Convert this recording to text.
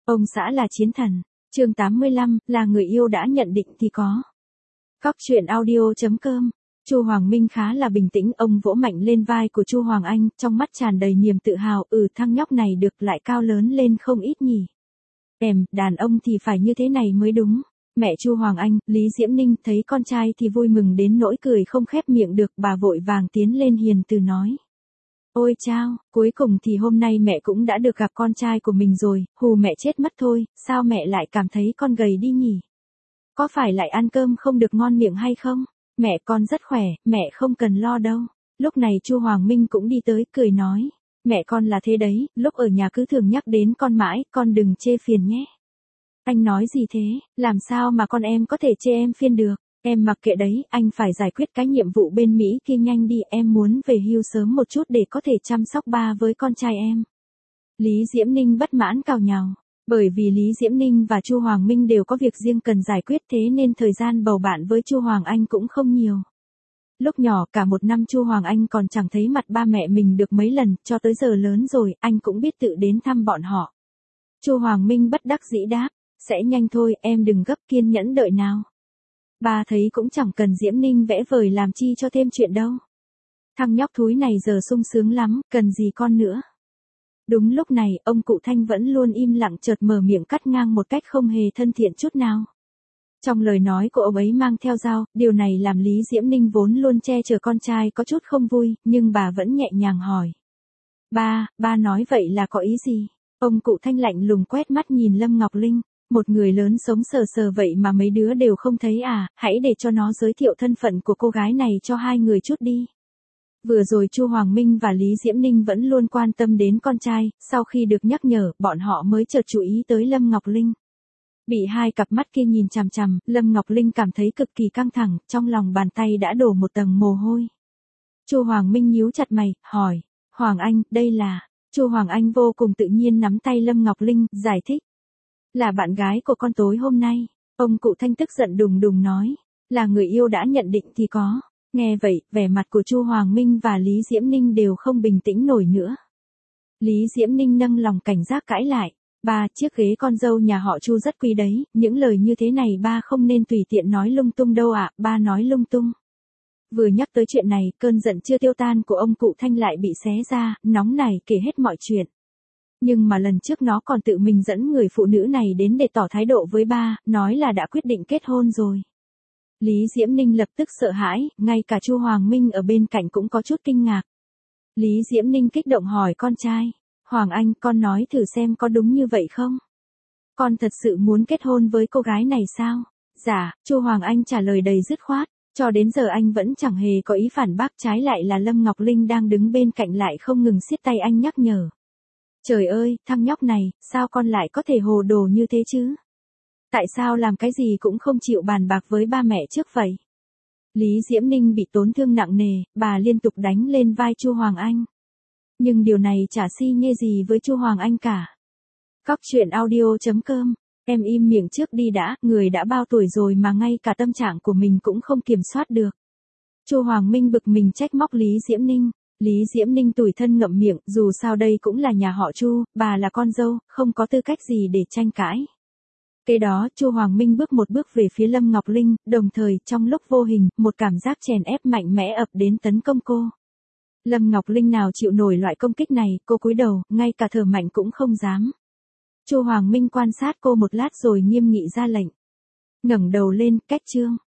Ông xã là chiến thần. Chương 85, là người yêu đã nhận định thì có. Cóc truyện audio.com. Chu Hoàng Minh khá là bình tĩnh, ông vỗ mạnh lên vai của Chu Hoàng Anh, trong mắt tràn đầy niềm tự hào, thằng nhóc này được lại cao lớn lên không ít nhỉ. Đàn ông thì phải như thế này mới đúng. Mẹ Chu Hoàng Anh, Lý Diễm Ninh thấy con trai thì vui mừng đến nỗi cười không khép miệng được, bà vội vàng tiến lên hiền từ nói. Ôi chao, cuối cùng thì hôm nay mẹ cũng đã được gặp con trai của mình rồi, hù mẹ chết mất thôi, sao mẹ lại cảm thấy con gầy đi nhỉ? Có phải lại ăn cơm không được ngon miệng hay không? Mẹ con rất khỏe, mẹ không cần lo đâu. Lúc này Chu Hoàng Minh cũng đi tới, cười nói. Mẹ con là thế đấy, lúc ở nhà cứ thường nhắc đến con mãi, con đừng chê phiền nhé. Anh nói gì thế, làm sao mà con em có thể chê em phiền được? Em mặc kệ đấy, anh phải giải quyết cái nhiệm vụ bên Mỹ kia nhanh đi, em muốn về hưu sớm một chút để có thể chăm sóc ba với con trai em. Lý Diễm Ninh bất mãn càu nhàu. Bởi vì Lý Diễm Ninh và Chu Hoàng Minh đều có việc riêng cần giải quyết, thế nên thời gian bầu bạn với Chu Hoàng Anh cũng không nhiều. Lúc nhỏ cả một năm Chu Hoàng Anh còn chẳng thấy mặt ba mẹ mình được mấy lần, cho tới giờ lớn rồi, anh cũng biết tự đến thăm bọn họ. Chu Hoàng Minh bất đắc dĩ đáp, sẽ nhanh thôi, em đừng gấp, kiên nhẫn đợi nào. Ba thấy cũng chẳng cần Diễm Ninh vẽ vời làm chi cho thêm chuyện đâu. Thằng nhóc thúi này giờ sung sướng lắm, cần gì con nữa. Đúng lúc này, ông cụ Thanh vẫn luôn im lặng chợt mở miệng cắt ngang một cách không hề thân thiện chút nào. Trong lời nói của ông ấy mang theo dao, điều này làm Lý Diễm Ninh vốn luôn che chở con trai có chút không vui, nhưng bà vẫn nhẹ nhàng hỏi. Ba nói vậy là có ý gì? Ông cụ Thanh lạnh lùng quét mắt nhìn Lâm Ngọc Linh. Một người lớn sống sờ sờ vậy mà mấy đứa đều không thấy à, hãy để cho nó giới thiệu thân phận của cô gái này cho hai người chút đi. Vừa rồi Chu Hoàng Minh và Lý Diễm Ninh vẫn luôn quan tâm đến con trai, sau khi được nhắc nhở, bọn họ mới chợt chú ý tới Lâm Ngọc Linh. Bị hai cặp mắt kia nhìn chằm chằm, Lâm Ngọc Linh cảm thấy cực kỳ căng thẳng, trong lòng bàn tay đã đổ một tầng mồ hôi. Chu Hoàng Minh nhíu chặt mày, hỏi, Hoàng Anh, đây là... Chu Hoàng Anh vô cùng tự nhiên nắm tay Lâm Ngọc Linh, giải thích. Là bạn gái của con tối hôm nay. Ông cụ Thanh tức giận đùng đùng nói, là người yêu đã nhận định thì có. Nghe vậy, vẻ mặt của Chu Hoàng Minh và Lý Diễm Ninh đều không bình tĩnh nổi nữa. Lý Diễm Ninh nâng lòng cảnh giác cãi lại. Ba, chiếc ghế con dâu nhà họ Chu rất quý đấy, những lời như thế này ba không nên tùy tiện nói lung tung đâu ạ, ba nói lung tung. Vừa nhắc tới chuyện này, cơn giận chưa tiêu tan của ông cụ Thanh lại bị xé ra, nóng nảy kể hết mọi chuyện. Nhưng mà lần trước nó còn tự mình dẫn người phụ nữ này đến để tỏ thái độ với ba, nói là đã quyết định kết hôn rồi. Lý Diễm Ninh lập tức sợ hãi, ngay cả Chu Hoàng Minh ở bên cạnh cũng có chút kinh ngạc. Lý Diễm Ninh kích động hỏi con trai, Hoàng Anh, con nói thử xem có đúng như vậy không? Con thật sự muốn kết hôn với cô gái này sao? Dạ, Chu Hoàng Anh trả lời đầy dứt khoát, cho đến giờ anh vẫn chẳng hề có ý phản bác, trái lại là Lâm Ngọc Linh đang đứng bên cạnh lại không ngừng siết tay anh nhắc nhở. Trời ơi, thằng nhóc này, sao con lại có thể hồ đồ như thế chứ? Tại sao làm cái gì cũng không chịu bàn bạc với ba mẹ trước vậy? Lý Diễm Ninh bị tổn thương nặng nề, bà liên tục đánh lên vai Chu Hoàng Anh. Nhưng điều này chả si nhê gì với Chu Hoàng Anh cả. Cóc truyện audio.com. Em im miệng trước đi đã, người đã bao tuổi rồi mà ngay cả tâm trạng của mình cũng không kiểm soát được. Chu Hoàng Minh bực mình trách móc Lý Diễm Ninh. Lý Diễm Ninh tủi thân ngậm miệng, dù sao đây cũng là nhà họ Chu, bà là con dâu, không có tư cách gì để tranh cãi. Kế đó, Chu Hoàng Minh bước một bước về phía Lâm Ngọc Linh, đồng thời, trong lúc vô hình, một cảm giác chèn ép mạnh mẽ ập đến tấn công cô. Lâm Ngọc Linh nào chịu nổi loại công kích này, cô cúi đầu, ngay cả thở mạnh cũng không dám. Chu Hoàng Minh quan sát cô một lát rồi nghiêm nghị ra lệnh. Ngẩng đầu lên, cách chương.